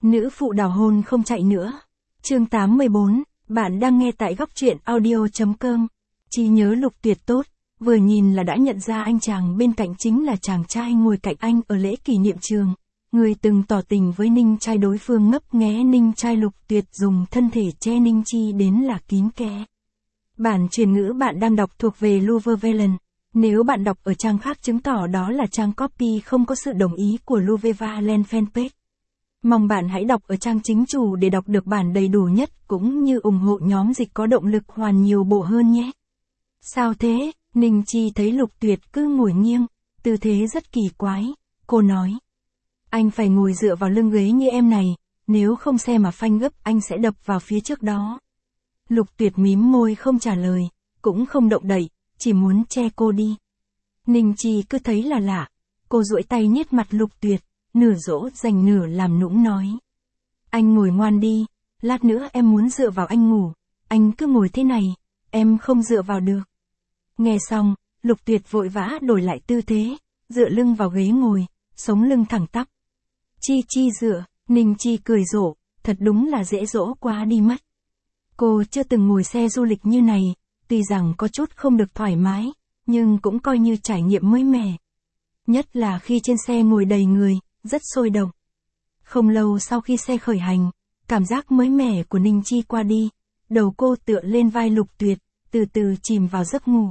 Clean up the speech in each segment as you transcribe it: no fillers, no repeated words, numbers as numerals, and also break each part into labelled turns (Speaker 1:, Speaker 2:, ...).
Speaker 1: Nữ phụ đào hôn không chạy nữa. Chương 84, bạn đang nghe tại góc truyện audio.com. Trí nhớ Lục Tuyệt tốt, vừa nhìn là đã nhận ra anh chàng bên cạnh chính là chàng trai ngồi cạnh anh ở lễ kỷ niệm trường. Người từng tỏ tình với Ninh trai, đối phương ngấp nghé Ninh trai. Lục Tuyệt dùng thân thể che Ninh Chi đến là kín kẽ. Bản truyền ngữ bạn đang đọc thuộc về Luvevalen. Nếu bạn đọc ở trang khác chứng tỏ đó là trang copy không có sự đồng ý của Luvevalen fanpage. Mong bạn hãy đọc ở trang chính chủ để đọc được bản đầy đủ nhất cũng như ủng hộ nhóm dịch có động lực hoàn nhiều bộ hơn nhé. Sao thế? Ninh Chi thấy Lục Tuyệt cứ ngồi nghiêng, tư thế rất kỳ quái. Cô nói, anh phải ngồi dựa vào lưng ghế như em này, nếu không xe mà phanh gấp anh sẽ đập vào phía trước đó. Lục Tuyệt mím môi không trả lời, cũng không động đậy, chỉ muốn che cô đi. Ninh Chi cứ thấy là lạ, cô duỗi tay niết mặt Lục Tuyệt, nửa dỗ dành nửa làm nũng nói. Anh ngồi ngoan đi, lát nữa em muốn dựa vào anh ngủ, anh cứ ngồi thế này, em không dựa vào được. Nghe xong, Lục Tuyệt vội vã đổi lại tư thế, dựa lưng vào ghế ngồi, sống lưng thẳng tắp. Chi dựa, Ninh Chi cười rộ, thật đúng là dễ dỗ quá đi mất. Cô chưa từng ngồi xe du lịch như này, tuy rằng có chút không được thoải mái, nhưng cũng coi như trải nghiệm mới mẻ. Nhất là khi trên xe ngồi đầy người, rất sôi động. Không lâu sau khi xe khởi hành, cảm giác mới mẻ của Ninh Chi qua đi, đầu cô tựa lên vai Lục Tuyệt, từ từ chìm vào giấc ngủ.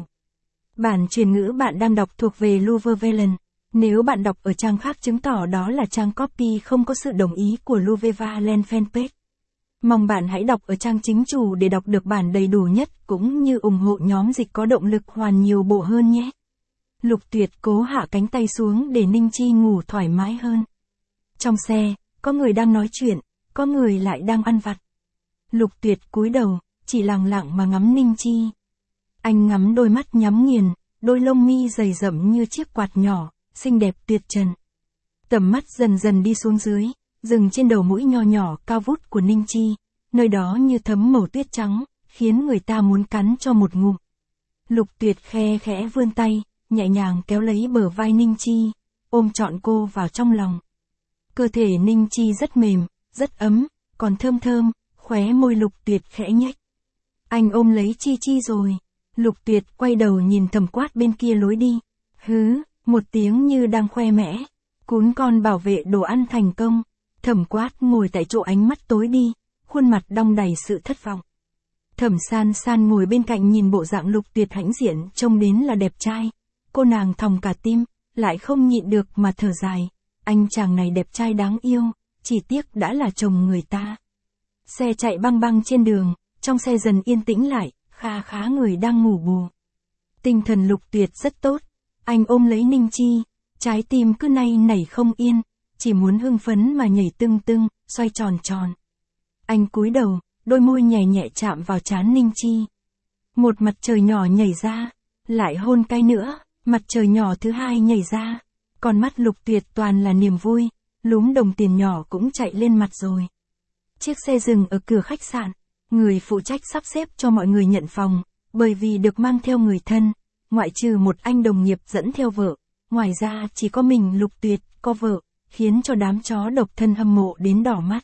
Speaker 1: Bản truyền ngữ bạn đang đọc thuộc về Luvevalen. Nếu bạn đọc ở trang khác chứng tỏ đó là trang copy không có sự đồng ý của Luvevalen fanpage. Mong bạn hãy đọc ở trang chính chủ để đọc được bản đầy đủ nhất cũng như ủng hộ nhóm dịch có động lực hoàn nhiều bộ hơn nhé. Lục Tuyệt cố hạ cánh tay xuống để Ninh Chi ngủ thoải mái hơn. Trong xe, có người đang nói chuyện, có người lại đang ăn vặt. Lục Tuyệt cúi đầu, chỉ lặng lặng mà ngắm Ninh Chi. Anh ngắm đôi mắt nhắm nghiền, đôi lông mi dày rậm như chiếc quạt nhỏ, xinh đẹp tuyệt trần. Tầm mắt dần dần đi xuống dưới, dừng trên đầu mũi nho nhỏ cao vút của Ninh Chi, nơi đó như thấm màu tuyết trắng, khiến người ta muốn cắn cho một ngụm. Lục Tuyệt khe khẽ vươn tay, nhẹ nhàng kéo lấy bờ vai Ninh Chi, ôm trọn cô vào trong lòng. Cơ thể Ninh Chi rất mềm, rất ấm, còn thơm thơm, khóe môi Lục Tuyệt khẽ nhếch. Anh ôm lấy Chi rồi. Lục Tuyệt quay đầu nhìn Thẩm Quát bên kia lối đi. Hứ, một tiếng như đang khoe mẽ. Cún con bảo vệ đồ ăn thành công. Thẩm Quát ngồi tại chỗ ánh mắt tối đi, khuôn mặt đong đầy sự thất vọng. Thẩm San San ngồi bên cạnh nhìn bộ dạng Lục Tuyệt hãnh diện trông đến là đẹp trai. Cô nàng thòng cả tim, lại không nhịn được mà thở dài. Anh chàng này đẹp trai đáng yêu, chỉ tiếc đã là chồng người ta. Xe chạy băng băng trên đường, trong xe dần yên tĩnh lại, khá người đang ngủ bù. Tinh thần Lục Tuyệt rất tốt, anh ôm lấy Ninh Chi, trái tim cứ nay nảy không yên, chỉ muốn hưng phấn mà nhảy tưng tưng, xoay tròn tròn. Anh cúi đầu, đôi môi nhẹ nhẹ chạm vào trán Ninh Chi. Một mặt trời nhỏ nhảy ra, lại hôn cái nữa, mặt trời nhỏ thứ hai nhảy ra. Con mắt Lục Tuyệt toàn là niềm vui, lúm đồng tiền nhỏ cũng chạy lên mặt rồi. Chiếc xe dừng ở cửa khách sạn, người phụ trách sắp xếp cho mọi người nhận phòng, bởi vì được mang theo người thân, ngoại trừ một anh đồng nghiệp dẫn theo vợ, ngoài ra chỉ có mình Lục Tuyệt có vợ, khiến cho đám chó độc thân hâm mộ đến đỏ mắt.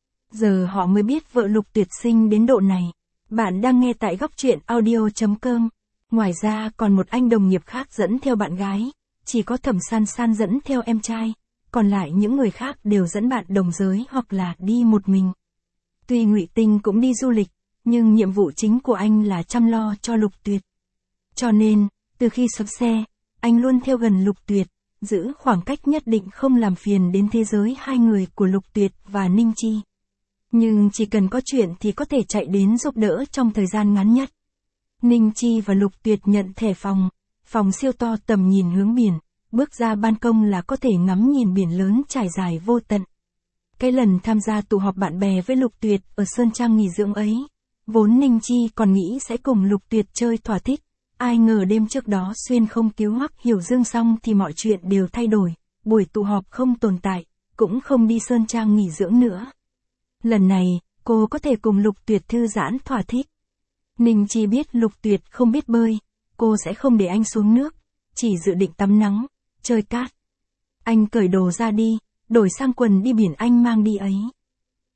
Speaker 1: Giờ họ mới biết vợ Lục Tuyệt xinh đến độ này. Bạn đang nghe tại góc truyện audio.com. Ngoài ra còn một anh đồng nghiệp khác dẫn theo bạn gái, chỉ có Thẩm San San dẫn theo em trai, còn lại những người khác đều dẫn bạn đồng giới hoặc là đi một mình. Tuy Ngụy Tinh cũng đi du lịch, nhưng nhiệm vụ chính của anh là chăm lo cho Lục Tuyệt. Cho nên, từ khi sập xe, anh luôn theo gần Lục Tuyệt, giữ khoảng cách nhất định không làm phiền đến thế giới hai người của Lục Tuyệt và Ninh Chi. Nhưng chỉ cần có chuyện thì có thể chạy đến giúp đỡ trong thời gian ngắn nhất. Ninh Chi và Lục Tuyệt nhận thẻ phòng siêu to tầm nhìn hướng biển, bước ra ban công là có thể ngắm nhìn biển lớn trải dài vô tận. Cái lần tham gia tụ họp bạn bè với Lục Tuyệt ở Sơn Trang nghỉ dưỡng ấy, vốn Ninh Chi còn nghĩ sẽ cùng Lục Tuyệt chơi thỏa thích, ai ngờ đêm trước đó xuyên không cứu Hoắc Hiểu Dương xong thì mọi chuyện đều thay đổi, buổi tụ họp không tồn tại, cũng không đi Sơn Trang nghỉ dưỡng nữa. Lần này, cô có thể cùng Lục Tuyệt thư giãn thỏa thích. Ninh Chi biết Lục Tuyệt không biết bơi, cô sẽ không để anh xuống nước, chỉ dự định tắm nắng, chơi cát. Anh cởi đồ ra đi, đổi sang quần đi biển anh mang đi ấy.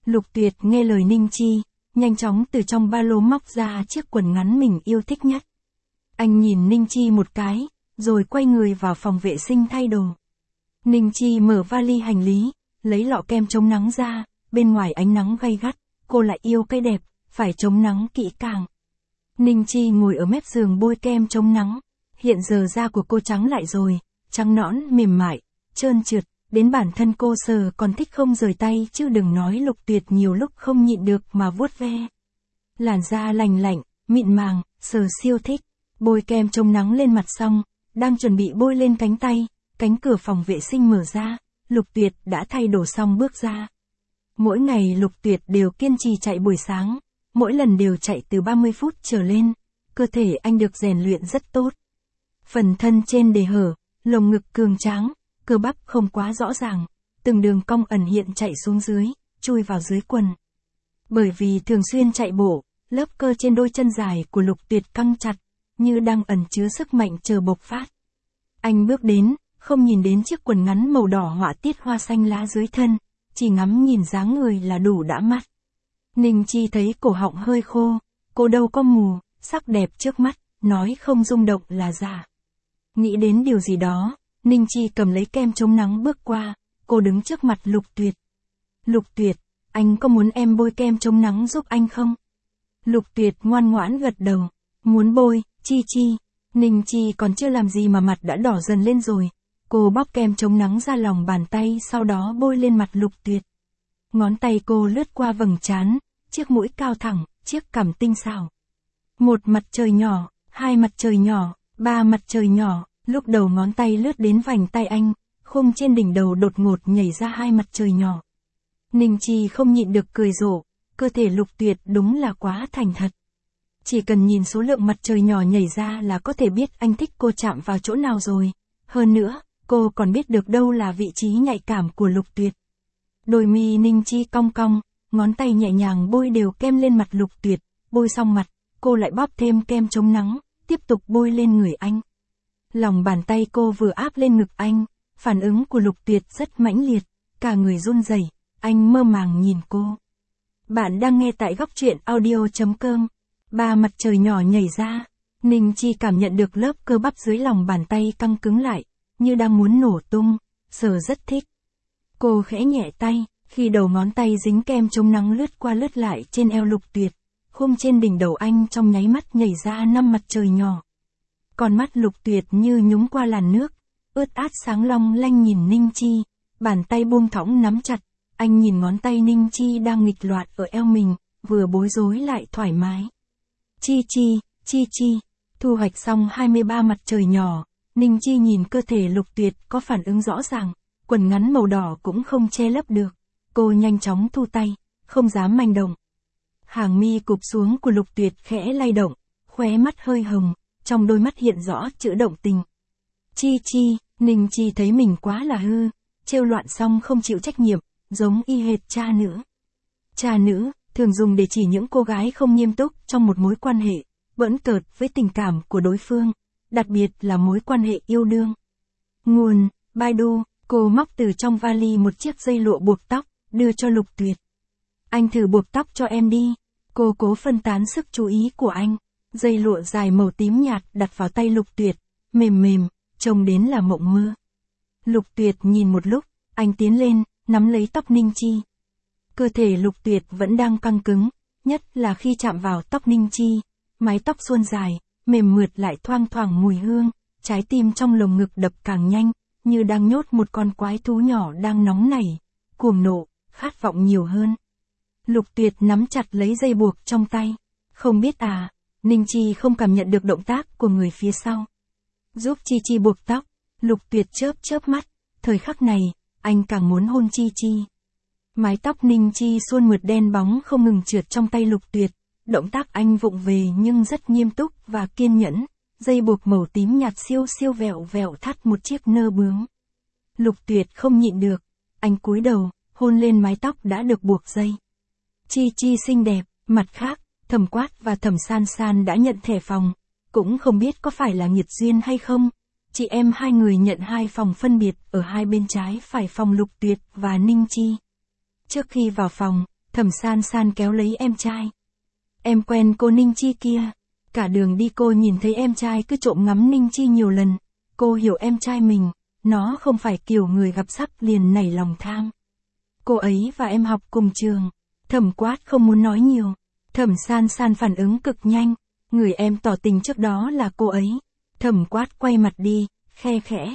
Speaker 1: Lục Tuyệt nghe lời Ninh Chi, nhanh chóng từ trong ba lô móc ra chiếc quần ngắn mình yêu thích nhất. Anh nhìn Ninh Chi một cái, rồi quay người vào phòng vệ sinh thay đồ. Ninh Chi mở vali hành lý, lấy lọ kem chống nắng ra, bên ngoài ánh nắng gay gắt, cô lại yêu cái đẹp, phải chống nắng kỹ càng. Ninh Chi ngồi ở mép giường bôi kem chống nắng, hiện giờ da của cô trắng lại rồi, trắng nõn mềm mại, trơn trượt, đến bản thân cô sờ còn thích không rời tay chứ đừng nói Lục Tuyệt nhiều lúc không nhịn được mà vuốt ve. Làn da lành lạnh, mịn màng, sờ siêu thích, bôi kem chống nắng lên mặt xong, đang chuẩn bị bôi lên cánh tay, cánh cửa phòng vệ sinh mở ra, Lục Tuyệt đã thay đồ xong bước ra. Mỗi ngày Lục Tuyệt đều kiên trì chạy buổi sáng, mỗi lần đều chạy từ 30 phút trở lên, cơ thể anh được rèn luyện rất tốt. Phần thân trên đề hở, lồng ngực cường tráng, cơ bắp không quá rõ ràng, từng đường cong ẩn hiện chạy xuống dưới, chui vào dưới quần. Bởi vì thường xuyên chạy bộ, lớp cơ trên đôi chân dài của Lục Tuyệt căng chặt, như đang ẩn chứa sức mạnh chờ bộc phát. Anh bước đến, không nhìn đến chiếc quần ngắn màu đỏ họa tiết hoa xanh lá dưới thân, chỉ ngắm nhìn dáng người là đủ đã mắt. Ninh Chi thấy cổ họng hơi khô, cô đâu có mù, sắc đẹp trước mắt, nói không rung động là giả. Nghĩ đến điều gì đó, Ninh Chi cầm lấy kem chống nắng bước qua, cô đứng trước mặt Lục Tuyệt. Lục Tuyệt, anh có muốn em bôi kem chống nắng giúp anh không? Lục Tuyệt ngoan ngoãn gật đầu, muốn bôi, Chi. Ninh Chi còn chưa làm gì mà mặt đã đỏ dần lên rồi. Cô bóp kem chống nắng ra lòng bàn tay sau đó bôi lên mặt Lục Tuyệt. Ngón tay cô lướt qua vầng trán, chiếc mũi cao thẳng, chiếc cằm tinh xảo. Một mặt trời nhỏ, hai mặt trời nhỏ, ba mặt trời nhỏ, lúc đầu ngón tay lướt đến vành tay anh, khung trên đỉnh đầu đột ngột nhảy ra hai mặt trời nhỏ. Ninh Chi không nhịn được cười rộ, cơ thể Lục Tuyệt đúng là quá thành thật. Chỉ cần nhìn số lượng mặt trời nhỏ nhảy ra là có thể biết anh thích cô chạm vào chỗ nào rồi. Hơn nữa, cô còn biết được đâu là vị trí nhạy cảm của Lục Tuyệt. Đôi mi Ninh Chi cong cong, ngón tay nhẹ nhàng bôi đều kem lên mặt Lục Tuyệt, bôi xong mặt, cô lại bóp thêm kem chống nắng, tiếp tục bôi lên người anh. Lòng bàn tay cô vừa áp lên ngực anh, phản ứng của Lục Tuyệt rất mãnh liệt, cả người run rẩy, anh mơ màng nhìn cô. Bạn đang nghe tại góc truyện audio.com. Ba mặt trời nhỏ nhảy ra, Ninh Chi cảm nhận được lớp cơ bắp dưới lòng bàn tay căng cứng lại, như đang muốn nổ tung, sờ rất thích. Cô khẽ nhẹ tay, khi đầu ngón tay dính kem chống nắng lướt qua lướt lại trên eo Lục Tuyệt, khung trên đỉnh đầu anh trong nháy mắt nhảy ra 5 mặt trời nhỏ. Con mắt Lục Tuyệt như nhúng qua làn nước, ướt át sáng long lanh nhìn Ninh Chi, bàn tay buông thõng nắm chặt, anh nhìn ngón tay Ninh Chi đang nghịch loạn ở eo mình, vừa bối rối lại thoải mái. Chi, thu hoạch xong 23 mặt trời nhỏ, Ninh Chi nhìn cơ thể Lục Tuyệt có phản ứng rõ ràng, quần ngắn màu đỏ cũng không che lấp được, cô nhanh chóng thu tay, không dám manh động. Hàng mi cụp xuống của Lục Tuyệt khẽ lay động, khóe mắt hơi hồng, trong đôi mắt hiện rõ chữ động tình. Chi, Ninh Chi thấy mình quá là hư, trêu loạn xong không chịu trách nhiệm, giống y hệt cha nữ. Cha nữ, thường dùng để chỉ những cô gái không nghiêm túc trong một mối quan hệ, bỡn cợt với tình cảm của đối phương, đặc biệt là mối quan hệ yêu đương. Nguồn, Baidu, cô móc từ trong vali một chiếc dây lụa buộc tóc, đưa cho Lục Tuyệt. Anh thử buộc tóc cho em đi, cô cố phân tán sức chú ý của anh. Dây lụa dài màu tím nhạt đặt vào tay Lục Tuyệt, mềm, trông đến là mộng mơ. Lục Tuyệt nhìn một lúc, anh tiến lên, nắm lấy tóc Ninh Chi. Cơ thể Lục Tuyệt vẫn đang căng cứng, nhất là khi chạm vào tóc Ninh Chi, mái tóc suôn dài, mềm mượt lại thoang thoảng mùi hương, trái tim trong lồng ngực đập càng nhanh, như đang nhốt một con quái thú nhỏ đang nóng nảy, cuồng nộ, khát vọng nhiều hơn. Lục Tuyệt nắm chặt lấy dây buộc trong tay, không biết à, Ninh Chi không cảm nhận được động tác của người phía sau. Giúp Chi buộc tóc, Lục Tuyệt chớp mắt, thời khắc này, anh càng muốn hôn Chi. Mái tóc Ninh Chi suôn mượt đen bóng không ngừng trượt trong tay Lục Tuyệt, động tác anh vụng về nhưng rất nghiêm túc và kiên nhẫn, dây buộc màu tím nhạt siêu vẹo thắt một chiếc nơ bướm. Lục Tuyệt không nhịn được, anh cúi đầu, hôn lên mái tóc đã được buộc dây. Chi xinh đẹp, mặt khác, Thẩm Quát và Thẩm San đã nhận thẻ phòng, cũng không biết có phải là nghiệt duyên hay không. Chị em hai người nhận 2 phòng phân biệt ở hai bên trái phải phòng Lục Tuyệt và Ninh Chi. Trước khi vào phòng, Thẩm San San kéo lấy em trai. Em quen cô Ninh Chi kia. Cả đường đi cô nhìn thấy em trai cứ trộm ngắm Ninh Chi nhiều lần. Cô hiểu em trai mình, nó không phải kiểu người gặp sắp liền nảy lòng tham. Cô ấy và em học cùng trường. Thẩm Quát không muốn nói nhiều. Thẩm San San phản ứng cực nhanh. Người em tỏ tình trước đó là cô ấy. Thẩm Quát quay mặt đi, khe khẽ.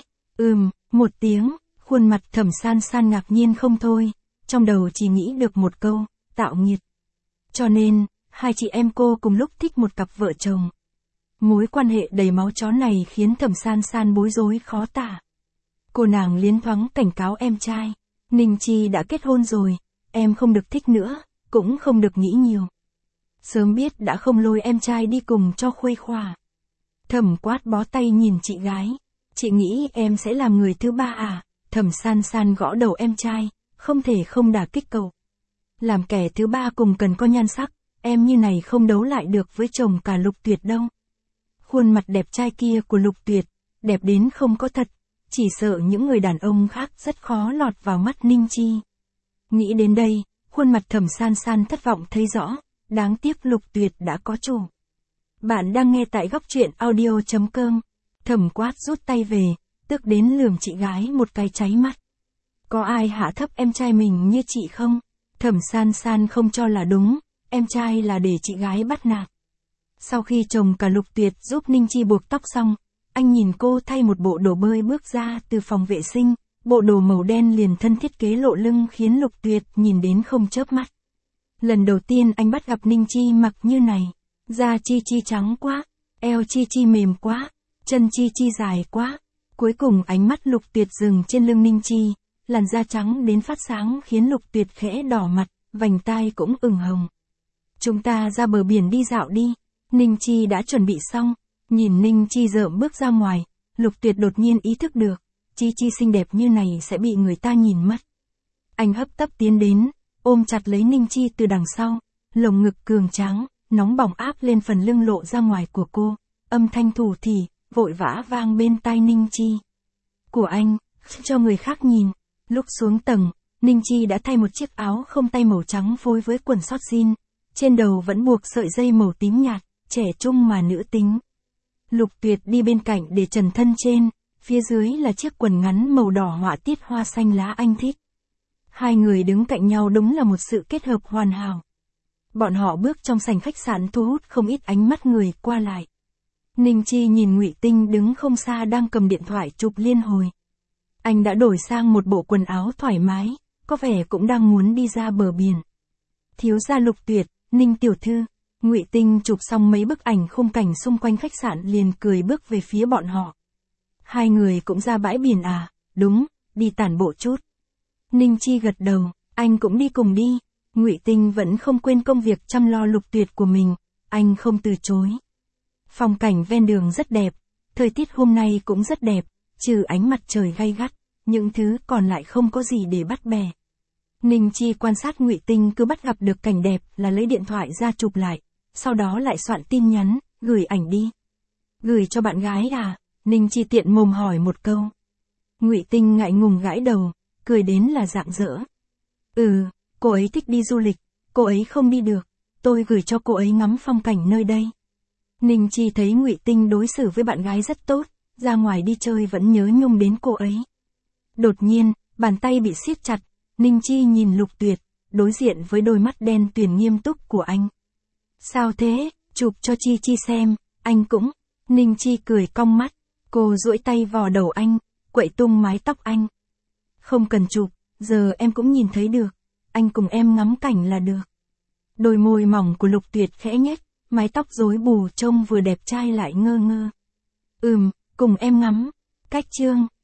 Speaker 1: Một tiếng, khuôn mặt Thẩm San San ngạc nhiên không thôi. Trong đầu chỉ nghĩ được một câu, tạo nghiệt. Cho nên, hai chị em cô cùng lúc thích một cặp vợ chồng. Mối quan hệ đầy máu chó này khiến Thẩm San San bối rối khó tả. Cô nàng liến thoáng cảnh cáo em trai. Ninh Chi đã kết hôn rồi, em không được thích nữa, cũng không được nghĩ nhiều. Sớm biết đã không lôi em trai đi cùng cho khuây khỏa. Thẩm Quát bó tay nhìn chị gái. Chị nghĩ em sẽ làm người thứ ba à? Thẩm San San gõ đầu em trai, không thể không đả kích cậu. Làm kẻ thứ ba cùng cần có nhan sắc, em như này không đấu lại được với chồng cả Lục Tuyệt đâu. Khuôn mặt đẹp trai kia của Lục Tuyệt, đẹp đến không có thật, chỉ sợ những người đàn ông khác rất khó lọt vào mắt Ninh Chi. Nghĩ đến đây, khuôn mặt Thẩm San San thất vọng thấy rõ, đáng tiếc Lục Tuyệt đã có chủ. Bạn đang nghe tại góc truyện audio.com. Thẩm Quát rút tay về, tức đến lườm chị gái một cái cháy mắt. Có ai hạ thấp em trai mình như chị không? Thẩm San San không cho là đúng, em trai là để chị gái bắt nạt. Sau khi chồng cả Lục Tuyệt giúp Ninh Chi buộc tóc xong, anh nhìn cô thay một bộ đồ bơi bước ra từ phòng vệ sinh, bộ đồ màu đen liền thân thiết kế lộ lưng khiến Lục Tuyệt nhìn đến không chớp mắt. Lần đầu tiên anh bắt gặp Ninh Chi mặc như này, da Chi Chi trắng quá, eo Chi Chi mềm quá, chân Chi Chi dài quá. Cuối cùng ánh mắt Lục Tuyệt dừng trên lưng Ninh Chi, làn da trắng đến phát sáng khiến Lục Tuyệt khẽ đỏ mặt, vành tai cũng ửng hồng. Chúng ta ra bờ biển đi dạo đi. Ninh Chi đã chuẩn bị xong, nhìn Ninh Chi rợm bước ra ngoài, Lục Tuyệt đột nhiên ý thức được, Chi Chi xinh đẹp như này sẽ bị người ta nhìn mất. Anh hấp tấp tiến đến, ôm chặt lấy Ninh Chi từ đằng sau, lồng ngực cường tráng, nóng bỏng áp lên phần lưng lộ ra ngoài của cô, âm thanh thủ thỉ, vội vã vang bên tai Ninh Chi. Của anh, cho người khác nhìn. Lúc xuống tầng, Ninh Chi đã thay một chiếc áo không tay màu trắng phối với quần sót jean, trên đầu vẫn buộc sợi dây màu tím nhạt, trẻ trung mà nữ tính. Lục Tuyệt đi bên cạnh để trần thân trên, phía dưới là chiếc quần ngắn màu đỏ họa tiết hoa xanh lá anh thích. Hai người đứng cạnh nhau đúng là một sự kết hợp hoàn hảo. Bọn họ bước trong sảnh khách sạn thu hút không ít ánh mắt người qua lại. Ninh Chi nhìn Ngụy Tinh đứng không xa đang cầm điện thoại chụp liên hồi. Anh đã đổi sang một bộ quần áo thoải mái, có vẻ cũng đang muốn đi ra bờ biển. Thiếu gia Lục Tuyệt, Ninh tiểu thư. Ngụy Tinh chụp xong mấy bức ảnh khung cảnh xung quanh khách sạn liền cười bước về phía bọn họ. Hai người cũng ra bãi biển à? Đúng, đi tản bộ chút. Ninh Chi gật đầu, anh cũng đi cùng đi. Ngụy Tinh vẫn không quên công việc chăm lo Lục Tuyệt của mình, anh không từ chối. Phong cảnh ven đường rất đẹp, thời tiết hôm nay cũng rất đẹp, trừ ánh mặt trời gay gắt, những thứ còn lại không có gì để bắt bè. Ninh Chi quan sát Ngụy Tinh cứ bắt gặp được cảnh đẹp là lấy điện thoại ra chụp lại, sau đó lại soạn tin nhắn, gửi ảnh đi. Gửi cho bạn gái à? Ninh Chi tiện mồm hỏi một câu. Ngụy Tinh ngại ngùng gãi đầu, cười đến là rạng rỡ. Cô ấy thích đi du lịch, cô ấy không đi được, tôi gửi cho cô ấy ngắm phong cảnh nơi đây. Ninh Chi thấy Ngụy Tinh đối xử với bạn gái rất tốt, ra ngoài đi chơi vẫn nhớ nhung đến cô ấy. Đột nhiên, bàn tay bị siết chặt, Ninh Chi nhìn Lục Tuyệt, đối diện với đôi mắt đen tuyền nghiêm túc của anh. Sao thế, chụp cho Chi Chi xem, anh cũng. Ninh Chi cười cong mắt, cô duỗi tay vò đầu anh, quậy tung mái tóc anh. Không cần chụp, giờ em cũng nhìn thấy được, anh cùng em ngắm cảnh là được. Đôi môi mỏng của Lục Tuyệt khẽ nhếch, mái tóc rối bù trông vừa đẹp trai lại ngơ ngơ. Cùng em ngắm. Cách chương